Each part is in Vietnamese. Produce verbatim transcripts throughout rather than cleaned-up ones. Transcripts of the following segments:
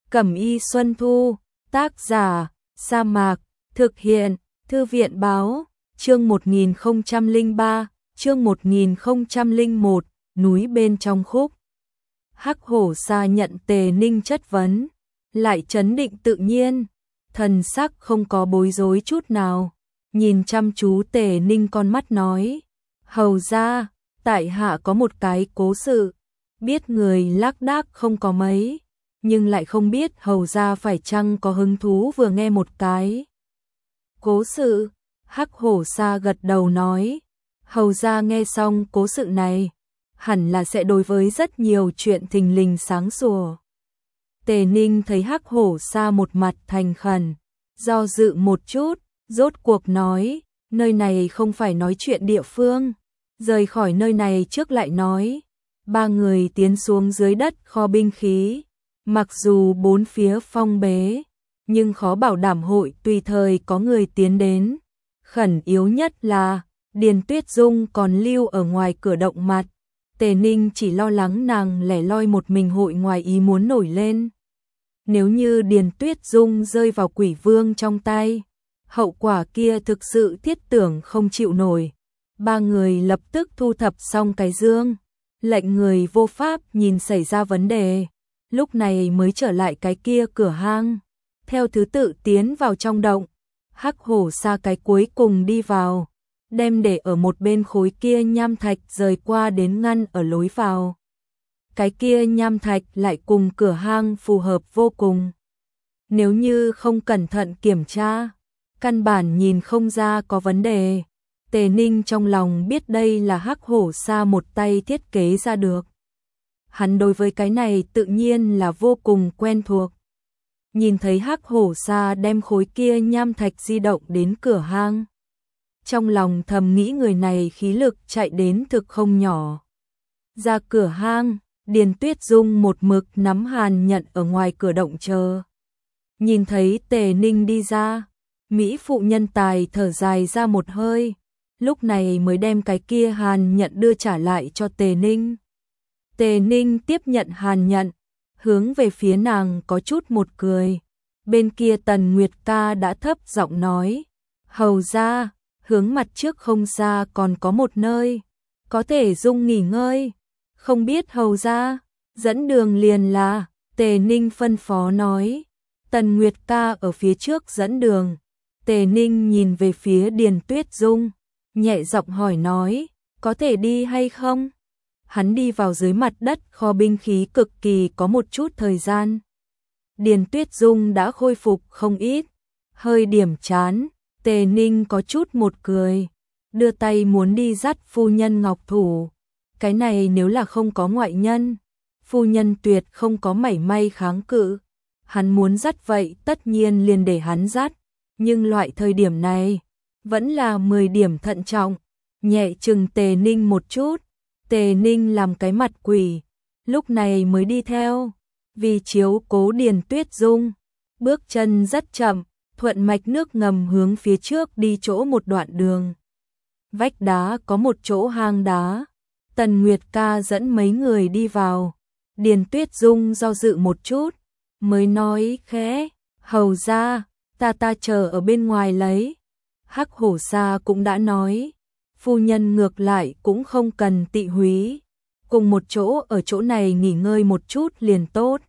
Cẩm y Xuân Thu, tác giả, Sa Mạc, thực hiện, Thư viện báo, chương một nghìn không trăm lẻ ba, chương một nghìn không trăm lẻ một, núi bên trong khúc. Hắc Hổ Sa nhận Tề Ninh chất vấn, lại trấn định tự nhiên, thần sắc không có bối rối chút nào, nhìn chăm chú Tề Ninh con mắt nói, hầu ra, tại hạ có một cái cố sự, biết người lác đác không có mấy, nhưng lại không biết hầu ra phải chăng có hứng thú vừa nghe một cái. Cố sự, Hắc Hổ Sa gật đầu nói, hầu ra nghe xong cố sự này, hẳn là sẽ đối với rất nhiều chuyện thình lình sáng sủa. Tề Ninh thấy Hắc Hổ Sa một mặt thành khẩn, do dự một chút, rốt cuộc nói, nơi này không phải nói chuyện địa phương, rời khỏi nơi này trước lại nói. Ba người tiến xuống dưới đất kho binh khí, mặc dù bốn phía phong bế, nhưng khó bảo đảm hội tùy thời có người tiến đến. Khẩn yếu nhất là, Điền Tuyết Dung còn lưu ở ngoài cửa động mặt, Tề Ninh chỉ lo lắng nàng lẻ loi một mình hội ngoài ý muốn nổi lên. Nếu như Điền Tuyết Dung rơi vào quỷ vương trong tay, hậu quả kia thực sự thiết tưởng không chịu nổi. Ba người lập tức thu thập xong cái dương, lệnh người vô pháp nhìn xảy ra vấn đề, lúc này mới trở lại cái kia cửa hang, theo thứ tự tiến vào trong động. Hắc Hổ Sa cái cuối cùng đi vào, đem để ở một bên khối kia nham thạch rời qua đến ngăn ở lối vào. Cái kia nham thạch lại cùng cửa hang phù hợp vô cùng. Nếu như không cẩn thận kiểm tra, căn bản nhìn không ra có vấn đề. Tề Ninh trong lòng biết đây là Hắc Hổ Sa một tay thiết kế ra được. Hắn đối với cái này tự nhiên là vô cùng quen thuộc. Nhìn thấy Hắc Hổ Sa đem khối kia nham thạch di động đến cửa hang, trong lòng thầm nghĩ người này khí lực chạy đến thực không nhỏ. Ra cửa hang, Điền Tuyết Dung một mực nắm Hàn Nhận ở ngoài cửa động chờ. Nhìn thấy Tề Ninh đi ra, Mỹ phụ nhân tài thở dài ra một hơi, lúc này mới đem cái kia Hàn Nhận đưa trả lại cho Tề Ninh. Tề Ninh tiếp nhận Hàn Nhận, hướng về phía nàng có chút một cười. Bên kia Tần Nguyệt Ca đã thấp giọng nói, hầu ra, hướng mặt trước không xa còn có một nơi, có thể dung nghỉ ngơi, không biết hầu ra, dẫn đường liền là. Tề Ninh phân phó nói. Tần Nguyệt Ca ở phía trước dẫn đường. Tề Ninh nhìn về phía Điền Tuyết Dung, nhẹ giọng hỏi nói, có thể đi hay không? Hắn đi vào dưới mặt đất kho binh khí cực kỳ có một chút thời gian. Điền Tuyết Dung đã khôi phục không ít, hơi điểm chán. Tề Ninh có chút một cười, đưa tay muốn đi dắt phu nhân ngọc thủ. Cái này nếu là không có ngoại nhân, phu nhân tuyệt không có mảy may kháng cự. Hắn muốn dắt vậy tất nhiên liền để hắn dắt, nhưng loại thời điểm này vẫn là mười điểm thận trọng, nhẹ chừng Tề Ninh một chút. Tề Ninh làm cái mặt quỷ, lúc này mới đi theo, vì chiếu cố Điền Tuyết Dung, bước chân rất chậm, thuận mạch nước ngầm hướng phía trước đi chỗ một đoạn đường. Vách đá có một chỗ hang đá, Tần Nguyệt Ca dẫn mấy người đi vào. Điền Tuyết Dung do dự một chút, mới nói khẽ, hầu ra, ta ta chờ ở bên ngoài lấy. Hắc Hổ Sa cũng đã nói, phu nhân ngược lại cũng không cần tị húy, cùng một chỗ ở chỗ này nghỉ ngơi một chút liền tốt.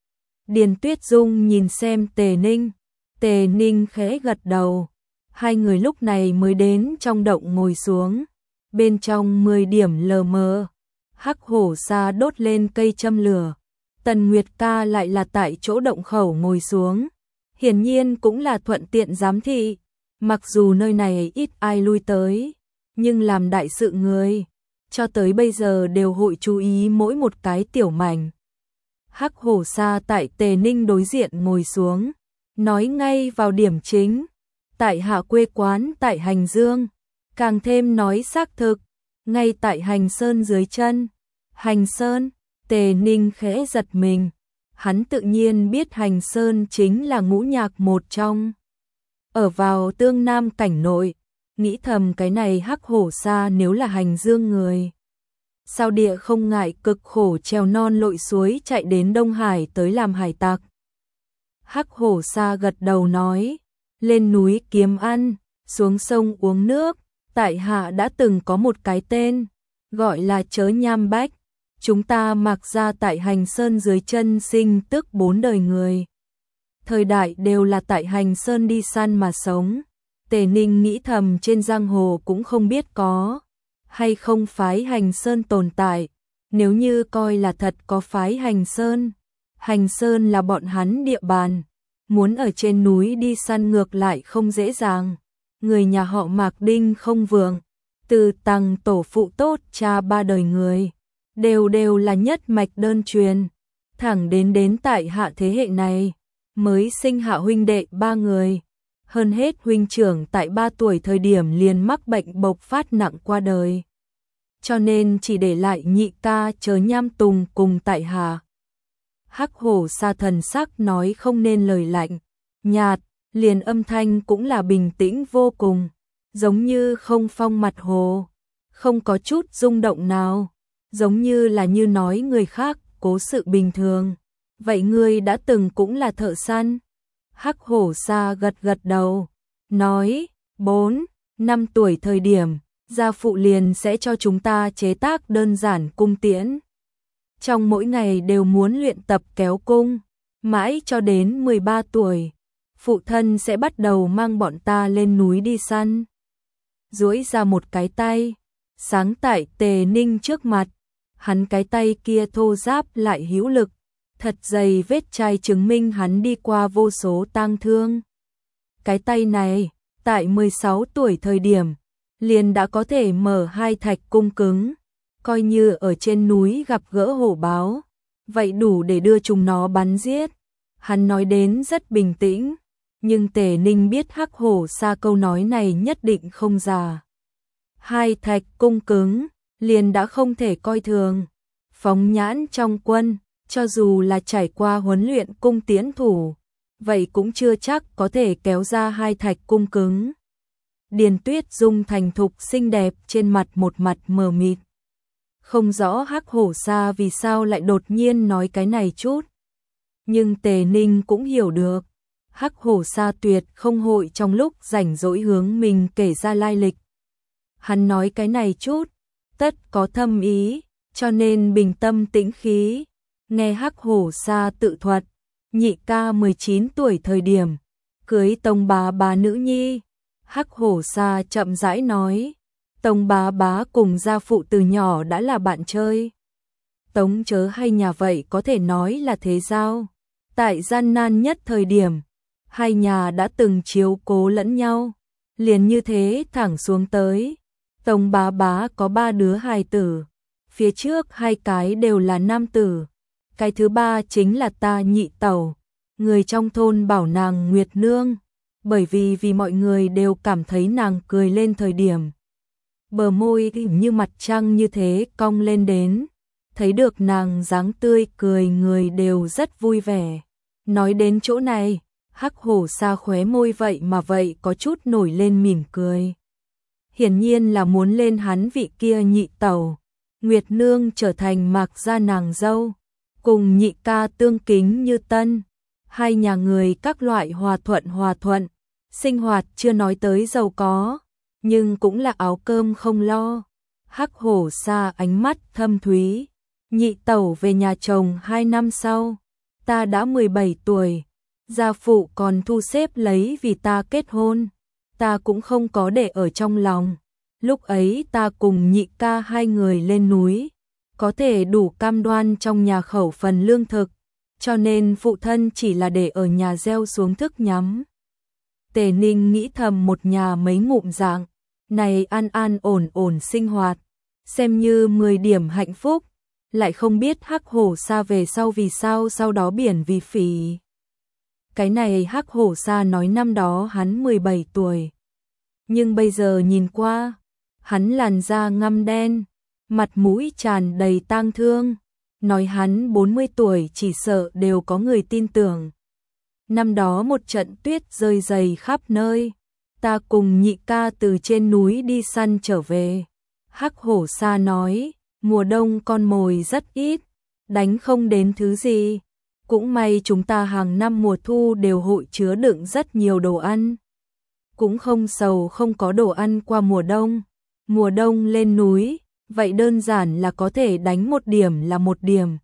Điền Tuyết Dung nhìn xem Tề Ninh, Tề Ninh khẽ gật đầu, hai người lúc này mới đến trong động ngồi xuống, bên trong mười điểm lờ mờ. Hắc Hổ Sa đốt lên cây châm lửa, Tần Nguyệt Ca lại là tại chỗ động khẩu ngồi xuống, hiển nhiên cũng là thuận tiện giám thị, mặc dù nơi này ít ai lui tới, nhưng làm đại sự người, cho tới bây giờ đều hội chú ý mỗi một cái tiểu mảnh. Hắc Hổ Sa tại Tề Ninh đối diện ngồi xuống, nói ngay vào điểm chính, tại hạ quê quán tại Hành Dương, càng thêm nói xác thực, ngay tại Hành Sơn dưới chân. Hành Sơn, Tề Ninh khẽ giật mình, hắn tự nhiên biết Hành Sơn chính là ngũ nhạc một trong. Ở vào Tương Nam cảnh nội, nghĩ thầm cái này Hắc Hổ Sa nếu là Hành Dương người, sao địa không ngại cực khổ trèo non lội suối chạy đến Đông Hải tới làm hải tặc. Hắc hổ sa gật đầu nói, lên núi kiếm ăn, xuống sông uống nước, tại hạ đã từng có một cái tên, gọi là Chớ Nham Bách. Chúng ta mặc ra tại Hành Sơn dưới chân sinh tức bốn đời người. Thời đại đều là tại Hành Sơn đi săn mà sống. Tề Ninh nghĩ thầm trên giang hồ cũng không biết có hay không phái Hành Sơn tồn tại. Nếu như coi là thật có phái Hành Sơn, Hành Sơn là bọn hắn địa bàn, muốn ở trên núi đi săn ngược lại không dễ dàng. Người nhà họ Mạc Đinh không vượng, từ tằng tổ phụ tốt cha ba đời người, đều đều là nhất mạch đơn truyền, thẳng đến đến tại hạ thế hệ này, mới sinh hạ huynh đệ ba người. Hơn hết huynh trưởng tại ba tuổi thời điểm liền mắc bệnh bộc phát nặng qua đời. Cho nên chỉ để lại nhị ca Chớ Nham Tùng cùng tại hạ. Hắc hổ sa thần sắc nói không nên lời lạnh, nhạt, liền âm thanh cũng là bình tĩnh vô cùng, giống như không phong mặt hồ, không có chút rung động nào, giống như là như nói người khác cố sự bình thường. Vậy ngươi đã từng cũng là thợ săn? Hắc hổ sa gật gật đầu, nói, bốn, năm tuổi thời điểm, gia phụ liền sẽ cho chúng ta chế tác đơn giản cung tiễn. Trong mỗi ngày đều muốn luyện tập kéo cung, mãi cho đến mười ba tuổi, phụ thân sẽ bắt đầu mang bọn ta lên núi đi săn. Duỗi ra một cái tay, sáng tại Tề Ninh trước mặt, hắn cái tay kia thô ráp lại hữu lực, thật dày vết chai chứng minh hắn đi qua vô số tang thương. Cái tay này, tại mười sáu tuổi thời điểm, liền đã có thể mở hai thạch cung cứng, coi như ở trên núi gặp gỡ hổ báo, vậy đủ để đưa chúng nó bắn giết. Hắn nói đến rất bình tĩnh, nhưng Tề Ninh biết Hắc hổ sa câu nói này nhất định không giả. Hai thạch cung cứng, liền đã không thể coi thường. Phóng nhãn trong quân, cho dù là trải qua huấn luyện cung tiễn thủ, vậy cũng chưa chắc có thể kéo ra hai thạch cung cứng. Điền Tuyết Dung thành thục xinh đẹp trên mặt một mặt mờ mịt. Không rõ Hắc hổ sa vì sao lại đột nhiên nói cái này chút. Nhưng Tề Ninh cũng hiểu được, Hắc hổ sa tuyệt không hội trong lúc rảnh rỗi hướng mình kể ra lai lịch. Hắn nói cái này chút, tất có thâm ý, cho nên bình tâm tĩnh khí. Nghe Hắc hổ sa tự thuật, nhị ca mười chín tuổi thời điểm, cưới Tông bá bá nữ nhi. Hắc hổ sa chậm rãi nói, Tông bá bá cùng gia phụ từ nhỏ đã là bạn chơi. Tống Chớ hay nhà vậy có thể nói là thế giao. Tại gian nan nhất thời điểm, hai nhà đã từng chiếu cố lẫn nhau, liền như thế thẳng xuống tới. Tông bá bá có ba đứa hài tử, phía trước hai cái đều là nam tử, cái thứ ba chính là ta nhị tẩu, người trong thôn bảo nàng Nguyệt Nương, bởi vì vì mọi người đều cảm thấy nàng cười lên thời điểm, bờ môi như mặt trăng như thế cong lên đến, thấy được nàng dáng tươi cười người đều rất vui vẻ. Nói đến chỗ này, Hắc hổ sa khóe môi vậy mà vậy có chút nổi lên mỉm cười. Hiển nhiên là muốn lên hắn vị kia nhị tẩu, Nguyệt Nương trở thành Mạc gia nàng dâu, cùng nhị ca tương kính như tân, hai nhà người các loại hòa thuận hòa thuận, sinh hoạt chưa nói tới giàu có, nhưng cũng là áo cơm không lo. Hắc hổ sa ánh mắt thâm thúy, nhị tẩu về nhà chồng hai năm sau, ta đã mười bảy tuổi, gia phụ còn thu xếp lấy vì ta kết hôn, ta cũng không có để ở trong lòng. Lúc ấy ta cùng nhị ca hai người lên núi, có thể đủ cam đoan trong nhà khẩu phần lương thực, cho nên phụ thân chỉ là để ở nhà gieo xuống thức nhắm. Tề Ninh nghĩ thầm một nhà mấy ngụm dạng, này an an ổn ổn sinh hoạt, xem như mười điểm hạnh phúc, lại không biết Hắc hổ sa về sau vì sao sau đó biển vì phỉ. Cái này Hắc hổ sa nói năm đó hắn mười bảy tuổi, nhưng bây giờ nhìn qua, hắn làn da ngăm đen, mặt mũi tràn đầy tang thương, nói hắn bốn mươi tuổi chỉ sợ đều có người tin tưởng. Năm đó một trận tuyết rơi dày khắp nơi, ta cùng nhị ca từ trên núi đi săn trở về. Hắc hổ sa nói, mùa đông con mồi rất ít, đánh không đến thứ gì, Cũng may chúng ta hàng năm mùa thu đều hội chứa đựng rất nhiều đồ ăn. Cũng không sầu không có đồ ăn qua mùa đông. Mùa đông lên núi, vậy đơn giản là có thể đánh một điểm là một điểm.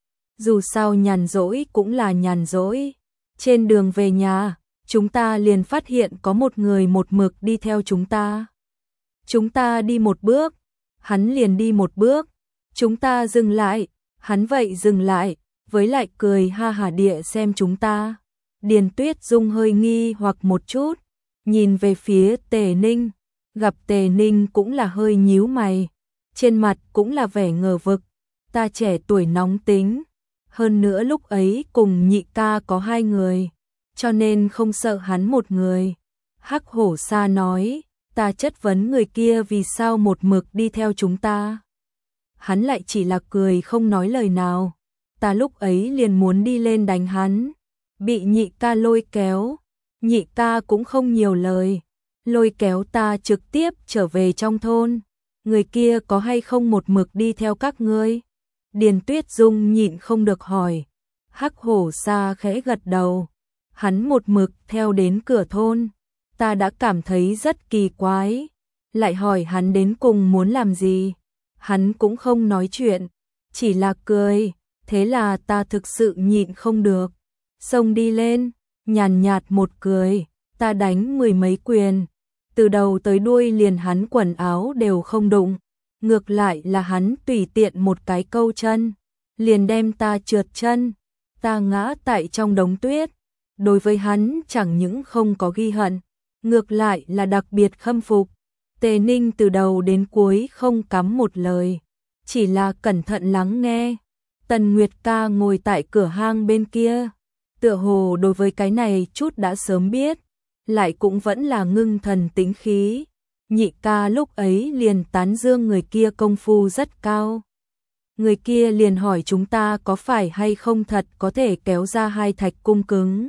Dù sao nhàn rỗi cũng là nhàn rỗi. Trên đường về nhà, chúng ta liền phát hiện có một người một mực đi theo chúng ta. Chúng ta đi một bước, hắn liền đi một bước. Chúng ta dừng lại, hắn vậy dừng lại, với lại cười ha hả địa xem chúng ta. Điền Tuyết Dung hơi nghi hoặc một chút, nhìn về phía Tề Ninh, gặp Tề Ninh cũng là hơi nhíu mày, trên mặt cũng là vẻ ngờ vực. Ta trẻ tuổi nóng tính, hơn nữa lúc ấy cùng nhị ca có hai người, cho nên không sợ hắn một người. Hắc Hổ Sa nói, ta chất vấn người kia vì sao một mực đi theo chúng ta. Hắn lại chỉ là cười không nói lời nào. Ta lúc ấy liền muốn đi lên đánh hắn, bị nhị ca lôi kéo. Nhị ca cũng không nhiều lời, lôi kéo ta trực tiếp trở về trong thôn. Người kia có hay không một mực đi theo các ngươi? Điền Tuyết Dung nhịn không được hỏi. Hắc Hổ Sa khẽ gật đầu. Hắn một mực theo đến cửa thôn. Ta đã cảm thấy rất kỳ quái. Lại hỏi hắn đến cùng muốn làm gì? Hắn cũng không nói chuyện, chỉ là cười. Thế là ta thực sự nhịn không được, xông đi lên, nhàn nhạt một cười. Ta đánh mười mấy quyền, từ đầu tới đuôi liền hắn quần áo đều không đụng. Ngược lại là hắn tùy tiện một cái câu chân, liền đem ta trượt chân. Ta ngã tại trong đống tuyết. Đối với hắn chẳng những không có ghi hận, ngược lại là đặc biệt khâm phục. Tề Ninh từ đầu đến cuối không cắm một lời, chỉ là cẩn thận lắng nghe. Tần Nguyệt ca ngồi tại cửa hang bên kia, tựa hồ đối với cái này chút đã sớm biết, lại cũng vẫn là ngưng thần tĩnh khí. Nhị ca lúc ấy liền tán dương người kia công phu rất cao. Người kia liền hỏi chúng ta có phải hay không thật có thể kéo ra hai thạch cung cứng.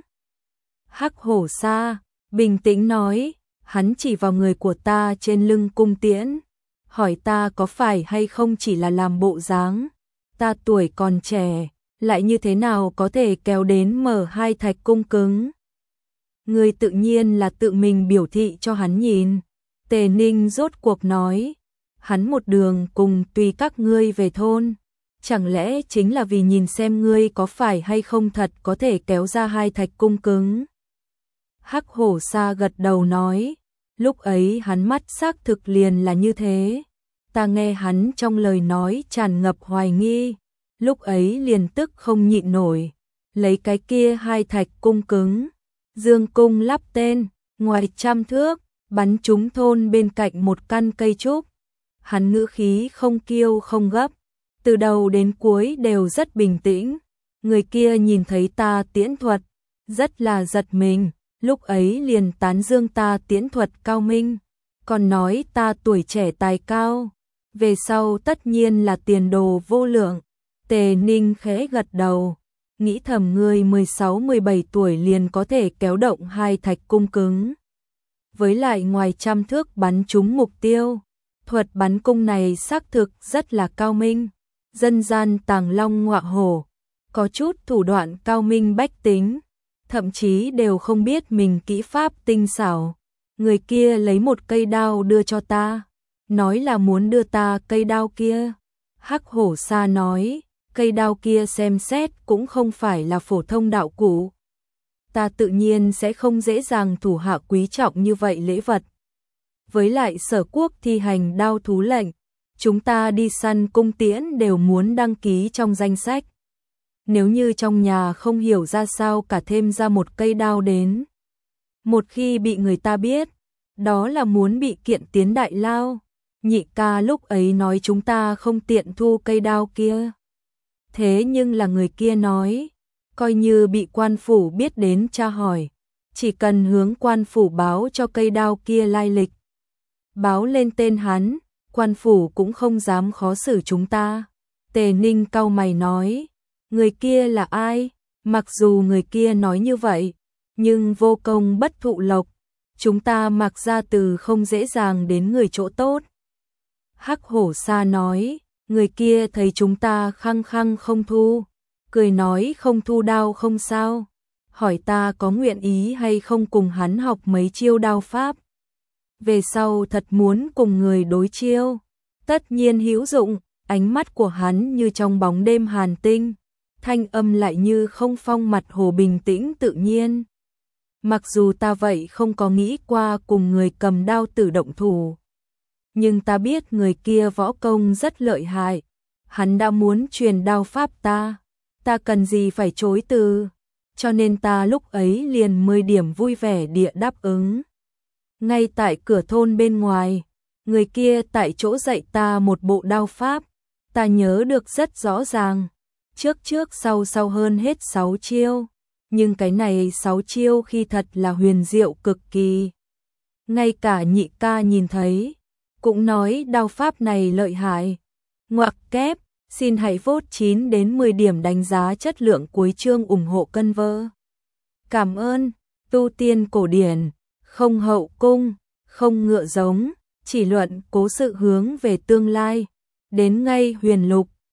Hắc Hổ Sa bình tĩnh nói, hắn chỉ vào người của ta trên lưng cung tiễn, hỏi ta có phải hay không chỉ là làm bộ dáng. Ta tuổi còn trẻ, lại như thế nào có thể kéo đến mở hai thạch cung cứng. Người tự nhiên là tự mình biểu thị cho hắn nhìn. Tề Ninh rốt cuộc nói, hắn một đường cùng tùy các ngươi về thôn, chẳng lẽ chính là vì nhìn xem ngươi có phải hay không thật có thể kéo ra hai thạch cung cứng. Hắc Hổ Sa gật đầu nói, lúc ấy hắn mắt xác thực liền là như thế. Ta nghe hắn trong lời nói tràn ngập hoài nghi, lúc ấy liền tức không nhịn nổi, lấy cái kia hai thạch cung cứng, dương cung lắp tên, ngoài trăm thước, bắn trúng thôn bên cạnh một căn cây trúc. Hắn ngữ khí không kiêu không gấp, từ đầu đến cuối đều rất bình tĩnh. Người kia nhìn thấy ta tiễn thuật, rất là giật mình, lúc ấy liền tán dương ta tiễn thuật cao minh, còn nói ta tuổi trẻ tài cao, về sau tất nhiên là tiền đồ vô lượng. Tề Ninh khẽ gật đầu, nghĩ thầm ngươi mười sáu mười bảy tuổi liền có thể kéo động hai thạch cung cứng. Với lại ngoài trăm thước bắn trúng mục tiêu, thuật bắn cung này xác thực rất là cao minh. Dân gian tàng long ngọa hổ, có chút thủ đoạn cao minh bách tính, thậm chí đều không biết mình kỹ pháp tinh xảo. Người kia lấy một cây đao đưa cho ta, nói là muốn đưa ta cây đao kia. Hắc Hổ Sa nói, cây đao kia xem xét cũng không phải là phổ thông đạo cụ. Ta tự nhiên sẽ không dễ dàng thủ hạ quý trọng như vậy lễ vật. Với lại Sở Quốc thi hành đao thú lệnh, chúng ta đi săn cung tiễn đều muốn đăng ký trong danh sách. Nếu như trong nhà không hiểu ra sao cả thêm ra một cây đao đến, một khi bị người ta biết, đó là muốn bị kiện tiến đại lao. Nhị ca lúc ấy nói chúng ta không tiện thu cây đao kia. Thế nhưng là người kia nói, coi như bị quan phủ biết đến tra hỏi, chỉ cần hướng quan phủ báo cho cây đao kia lai lịch, báo lên tên hắn, quan phủ cũng không dám khó xử chúng ta. Tề Ninh cau mày nói, người kia là ai? Mặc dù người kia nói như vậy, nhưng vô công bất thụ lộc, chúng ta mặc ra từ không dễ dàng đến người chỗ tốt. Hắc Hổ Sa nói, người kia thấy chúng ta khăng khăng không thu, cười nói không thu đao không sao, hỏi ta có nguyện ý hay không cùng hắn học mấy chiêu đao pháp. Về sau thật muốn cùng người đối chiêu, tất nhiên hữu dụng, ánh mắt của hắn như trong bóng đêm hàn tinh, thanh âm lại như không phong mặt hồ bình tĩnh tự nhiên. Mặc dù ta vậy không có nghĩ qua cùng người cầm đao tử động thủ, nhưng ta biết người kia võ công rất lợi hại, hắn đã muốn truyền đao pháp ta, ta cần gì phải chối từ, cho nên ta lúc ấy liền mười điểm vui vẻ địa đáp ứng. Ngay tại cửa thôn bên ngoài, người kia tại chỗ dạy ta một bộ đao pháp, ta nhớ được rất rõ ràng, trước trước sau sau hơn hết sáu chiêu, nhưng cái này sáu chiêu khi thật là huyền diệu cực kỳ. Ngay cả nhị ca nhìn thấy, cũng nói đao pháp này lợi hại. Ngoặc kép, xin hãy vote chín đến mười điểm đánh giá chất lượng cuối chương ủng hộ cân vơ. Cảm ơn, tu tiên cổ điển, không hậu cung, không ngựa giống, chỉ luận cố sự hướng về tương lai, đến ngay huyền lục,